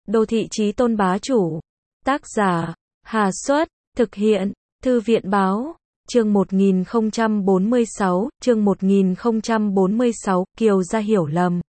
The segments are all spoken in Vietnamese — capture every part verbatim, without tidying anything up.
Đô thị chí tôn bá chủ. Tác giả, Hà Xuất, thực hiện, Thư viện báo, chương một nghìn không trăm bốn mươi sáu, chương một nghìn không trăm bốn mươi sáu, Kiều gia hiểu lầm.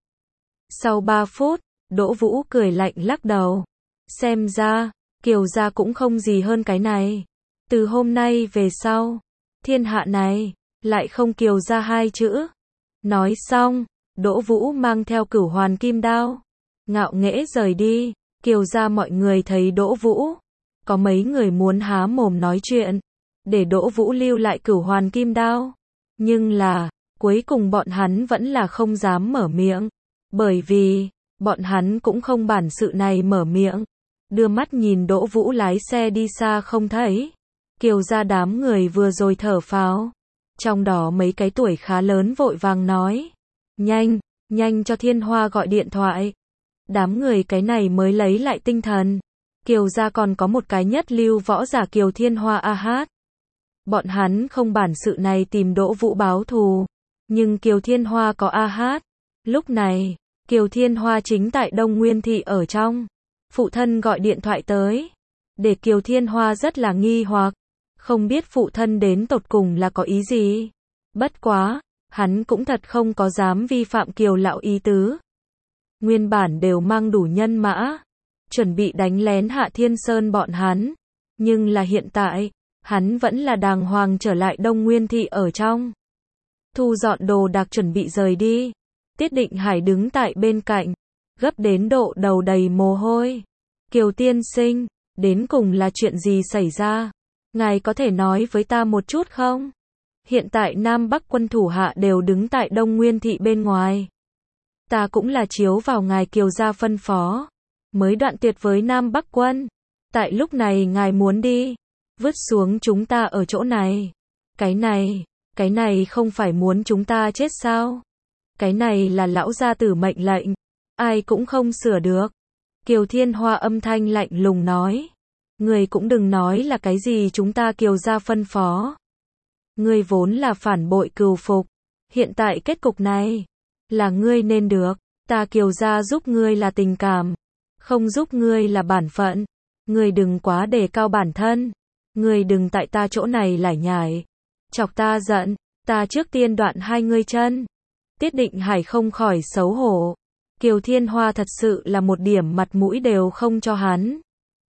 Sau ba phút, Đỗ Vũ cười lạnh lắc đầu. Xem ra, Kiều gia cũng không gì hơn cái này. Từ hôm nay về sau, thiên hạ này, lại không Kiều gia hai chữ. Nói xong, Đỗ Vũ mang theo cửu hoàn kim đao, ngạo nghễ rời đi. Kiều gia mọi người thấy Đỗ Vũ, có mấy người muốn há mồm nói chuyện, để Đỗ Vũ lưu lại cửu hoàn kim đao. Nhưng là, cuối cùng bọn hắn vẫn là không dám mở miệng, bởi vì, bọn hắn cũng không bản sự này mở miệng. Đưa mắt nhìn Đỗ Vũ lái xe đi xa không thấy. Kiều gia đám người vừa rồi thở phào. Trong đó mấy cái tuổi khá lớn vội vàng nói. Nhanh, nhanh cho Thiên Hoa gọi điện thoại. Đám người cái này mới lấy lại tinh thần. Kiều gia còn có một cái nhất lưu võ giả Kiều Thiên Hoa a hát. Bọn hắn không bản sự này tìm Đỗ Vũ báo thù. Nhưng Kiều Thiên Hoa có a hát. Lúc này, Kiều Thiên Hoa chính tại Đông Nguyên Thị ở trong. Phụ thân gọi điện thoại tới. Để Kiều Thiên Hoa rất là nghi hoặc. Không biết phụ thân đến tột cùng là có ý gì. Bất quá, hắn cũng thật không có dám vi phạm Kiều lão ý tứ. Nguyên bản đều mang đủ nhân mã, chuẩn bị đánh lén Hạ Thiên Sơn bọn hắn. Nhưng là hiện tại, hắn vẫn là đàng hoàng trở lại Đông Nguyên Thị ở trong. Thu dọn đồ đạc chuẩn bị rời đi. Tiết Định Hải đứng tại bên cạnh, gấp đến độ đầu đầy mồ hôi. Kiều tiên sinh, đến cùng là chuyện gì xảy ra? Ngài có thể nói với ta một chút không? Hiện tại Nam Bắc quân thủ hạ đều đứng tại Đông Nguyên Thị bên ngoài. Ta cũng là chiếu vào ngài Kiều gia phân phó, mới đoạn tuyệt với Nam Bắc quân. Tại lúc này ngài muốn đi, vứt xuống chúng ta ở chỗ này. Cái này, cái này không phải muốn chúng ta chết sao? Cái này là lão gia tử mệnh lệnh, ai cũng không sửa được. Kiều Thiên Hoa âm thanh lạnh lùng nói. Người cũng đừng nói là cái gì chúng ta Kiều gia phân phó. Ngươi vốn là phản bội cừu phục. Hiện tại kết cục này, là ngươi nên được. Ta Kiều gia giúp ngươi là tình cảm, không giúp ngươi là bản phận. Ngươi đừng quá đề cao bản thân. Ngươi đừng tại ta chỗ này lải nhải, chọc ta giận. Ta trước tiên đoạn hai ngươi chân. Tiết Định Hải không khỏi xấu hổ. Kiều Thiên Hoa thật sự là một điểm mặt mũi đều không cho hắn.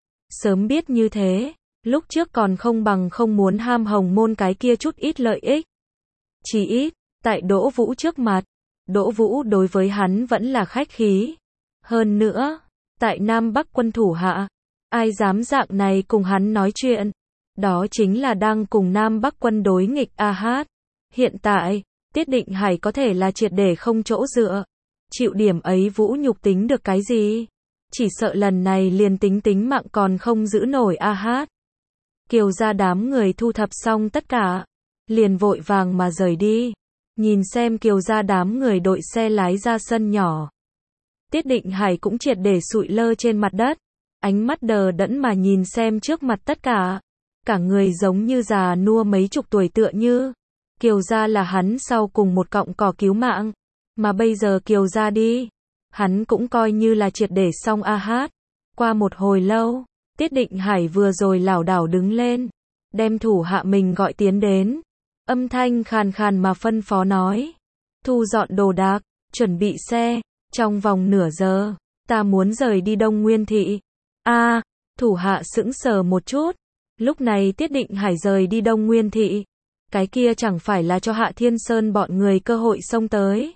Sớm biết như thế, lúc trước còn không bằng không muốn ham hồng môn cái kia chút ít lợi ích. Chỉ ít, tại Đỗ Vũ trước mặt, Đỗ Vũ đối với hắn vẫn là khách khí. Hơn nữa, tại Nam Bắc quân thủ hạ, ai dám dạng này cùng hắn nói chuyện, đó chính là đang cùng Nam Bắc quân đối nghịch a hát. Hiện tại, Tiết Định Hải có thể là triệt để không chỗ dựa. Chịu điểm ấy Vũ nhục tính được cái gì? Chỉ sợ lần này liền tính tính mạng còn không giữ nổi a hát. Kiều gia đám người thu thập xong tất cả, liền vội vàng mà rời đi. Nhìn xem Kiều gia đám người đội xe lái ra sân nhỏ. Tiết Định Hải cũng triệt để sụi lơ trên mặt đất, ánh mắt đờ đẫn mà nhìn xem trước mặt tất cả. Cả người giống như già nua mấy chục tuổi tựa như. Kiều gia là hắn sau cùng một cọng cỏ cứu mạng. Mà bây giờ Kiều gia đi, hắn cũng coi như là triệt để xong a hát. Qua một hồi lâu, Tiết Định Hải vừa rồi lảo đảo đứng lên, đem thủ hạ mình gọi tiến đến. Âm thanh khàn khàn mà phân phó nói. Thu dọn đồ đạc, chuẩn bị xe, trong vòng nửa giờ, ta muốn rời đi Đông Nguyên Thị. A, à, thủ hạ sững sờ một chút. Lúc này Tiết Định Hải rời đi Đông Nguyên Thị. Cái kia chẳng phải là cho Hạ Thiên Sơn bọn người cơ hội xông tới.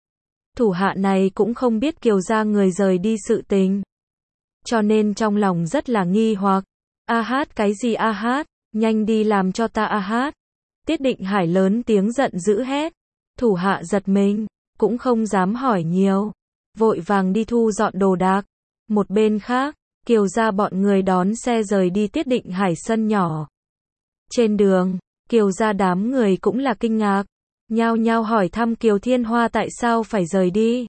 Thủ hạ này cũng không biết Kiều gia người rời đi sự tình. Cho nên trong lòng rất là nghi hoặc. A hát cái gì a hát, nhanh đi làm cho ta a hát. Tiết Định Hải lớn tiếng giận dữ hét. Thủ hạ giật mình, cũng không dám hỏi nhiều. Vội vàng đi thu dọn đồ đạc. Một bên khác, Kiều gia bọn người đón xe rời đi Tiết Định Hải sân nhỏ. Trên đường, Kiều gia đám người cũng là kinh ngạc. Nhao nhao hỏi thăm Kiều Thiên Hoa tại sao phải rời đi.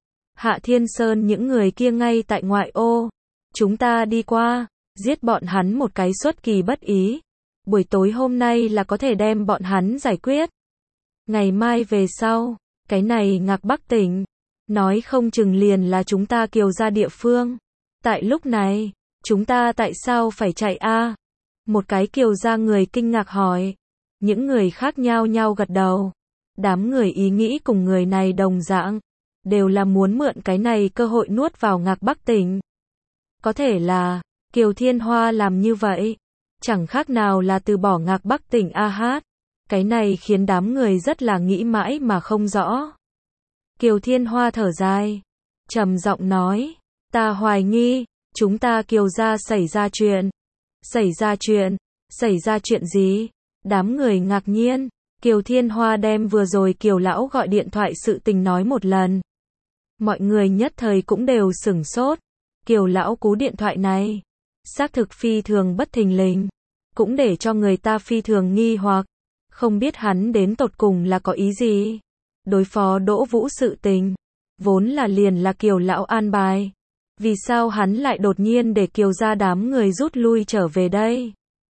Hạ Thiên Sơn những người kia ngay tại ngoại ô. Chúng ta đi qua, giết bọn hắn một cái xuất kỳ bất ý. Buổi tối hôm nay là có thể đem bọn hắn giải quyết. Ngày mai về sau, cái này Ngạc Bắc tỉnh, nói không chừng liền là chúng ta Kiều gia địa phương. Tại lúc này, chúng ta tại sao phải chạy a? Một cái Kiều gia người kinh ngạc hỏi. Những người khác nhao nhao gật đầu. Đám người ý nghĩ cùng người này đồng dạng, đều là muốn mượn cái này cơ hội nuốt vào Ngạc Bắc Tỉnh. Có thể là, Kiều Thiên Hoa làm như vậy, chẳng khác nào là từ bỏ Ngạc Bắc Tỉnh a hát. Cái này khiến đám người rất là nghĩ mãi mà không rõ. Kiều Thiên Hoa thở dài, trầm giọng nói, ta hoài nghi, chúng ta Kiều gia xảy ra chuyện. Xảy ra chuyện? Xảy ra chuyện gì? Đám người ngạc nhiên. Kiều Thiên Hoa đem vừa rồi Kiều lão gọi điện thoại sự tình nói một lần. Mọi người nhất thời cũng đều sửng sốt. Kiều lão cú điện thoại này, xác thực phi thường bất thình lình, cũng để cho người ta phi thường nghi hoặc, không biết hắn đến tột cùng là có ý gì. Đối phó Đỗ Vũ sự tình, vốn là liền là Kiều lão an bài. Vì sao hắn lại đột nhiên để Kiều gia đám người rút lui trở về đây?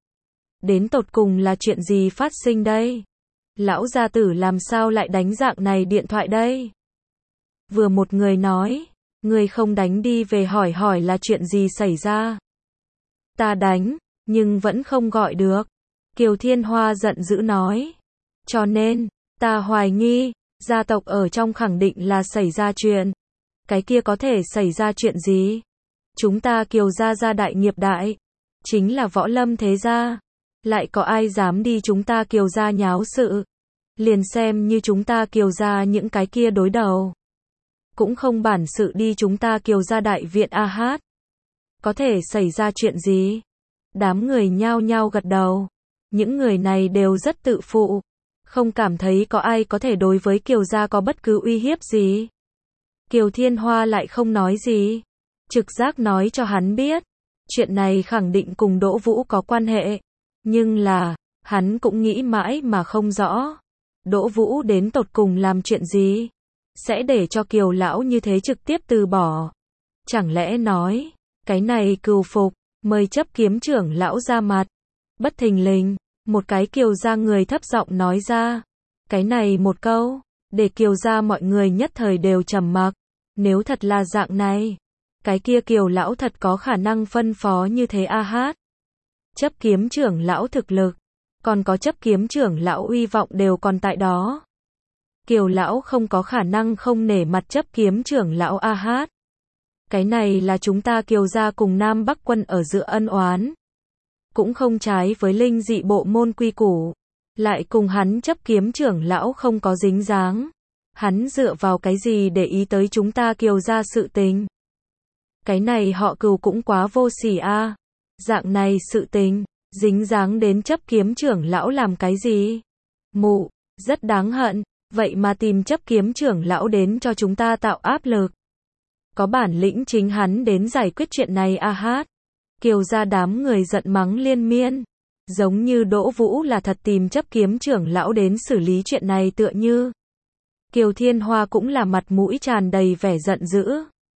Đến tột cùng là chuyện gì phát sinh đây? Lão gia tử làm sao lại đánh dạng này điện thoại đây? Vừa một người nói, người không đánh đi về hỏi hỏi là chuyện gì xảy ra. Ta đánh, nhưng vẫn không gọi được. Kiều Thiên Hoa giận dữ nói. Cho nên, ta hoài nghi, gia tộc ở trong khẳng định là xảy ra chuyện. Cái kia có thể xảy ra chuyện gì? Chúng ta Kiều gia gia đại nghiệp đại, chính là võ lâm thế gia. Lại có ai dám đi chúng ta Kiều gia nháo sự? Liền xem như chúng ta Kiều gia những cái kia đối đầu, cũng không bản sự đi chúng ta Kiều gia đại viện a hát. Có thể xảy ra chuyện gì? Đám người nhao nhao gật đầu. Những người này đều rất tự phụ, không cảm thấy có ai có thể đối với Kiều gia có bất cứ uy hiếp gì. Kiều Thiên Hoa lại không nói gì, trực giác nói cho hắn biết, chuyện này khẳng định cùng Đỗ Vũ có quan hệ, nhưng là, hắn cũng nghĩ mãi mà không rõ, Đỗ Vũ đến tột cùng làm chuyện gì, sẽ để cho Kiều lão như thế trực tiếp từ bỏ. Chẳng lẽ nói, cái này cừu phục, mời chấp kiếm trưởng lão ra mặt. Bất thình lình, một cái Kiều gia người thấp giọng nói ra. Cái này một câu, để Kiều gia mọi người nhất thời đều trầm mặc. Nếu thật là dạng này, cái kia Kiều lão thật có khả năng phân phó như thế a hát. Chấp kiếm trưởng lão thực lực, còn có chấp kiếm trưởng lão uy vọng đều còn tại đó. Kiều lão không có khả năng không nể mặt chấp kiếm trưởng lão a hát. Cái này là chúng ta Kiều gia cùng Nam Bắc quân ở giữa ân oán, cũng không trái với linh dị bộ môn quy củ, lại cùng hắn chấp kiếm trưởng lão không có dính dáng. Hắn dựa vào cái gì để ý tới chúng ta Kiều gia sự tình? Cái này họ Cừu cũng quá vô sỉ a. Dạng này sự tình, dính dáng đến chấp kiếm trưởng lão làm cái gì? Mụ, rất đáng hận, vậy mà tìm chấp kiếm trưởng lão đến cho chúng ta tạo áp lực. Có bản lĩnh chính hắn đến giải quyết chuyện này a hát. Kiều gia đám người giận mắng liên miên, giống như Đỗ Vũ là thật tìm chấp kiếm trưởng lão đến xử lý chuyện này tựa như. Kiều Thiên Hoa cũng là mặt mũi tràn đầy vẻ giận dữ.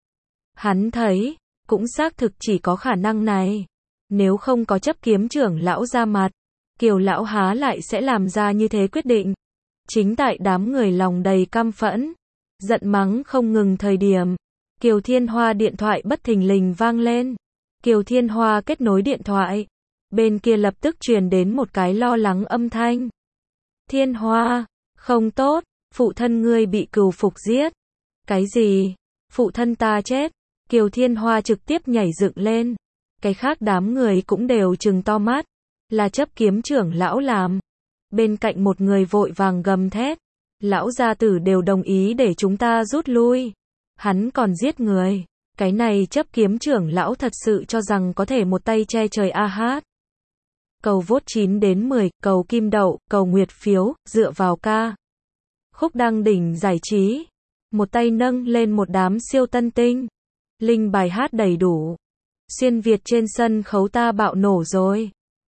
Hắn thấy, cũng xác thực chỉ có khả năng này. Nếu không có chấp kiếm trưởng lão ra mặt, Kiều lão há lại sẽ làm ra như thế quyết định. Chính tại đám người lòng đầy căm phẫn, giận mắng không ngừng thời điểm, Kiều Thiên Hoa điện thoại bất thình lình vang lên. Kiều Thiên Hoa kết nối điện thoại, bên kia lập tức truyền đến một cái lo lắng âm thanh. Thiên Hoa, không tốt, phụ thân ngươi bị cừu phục giết. Cái gì? Phụ thân ta chết? Kiều Thiên Hoa trực tiếp nhảy dựng lên. Cái khác đám người cũng đều trừng to mắt. Là chấp kiếm trưởng lão làm. Bên cạnh một người vội vàng gầm thét. Lão gia tử đều đồng ý để chúng ta rút lui. Hắn còn giết người. Cái này chấp kiếm trưởng lão thật sự cho rằng có thể một tay che trời a hát. Cầu vote chín đến mười, cầu kim đậu, cầu nguyệt phiếu, dựa vào ca. Khúc đăng đỉnh giải trí. Một tay nâng lên một đám siêu tân tinh. Linh bài hát đầy đủ. Xuyên Việt trên sân khấu ta bạo nổ rồi.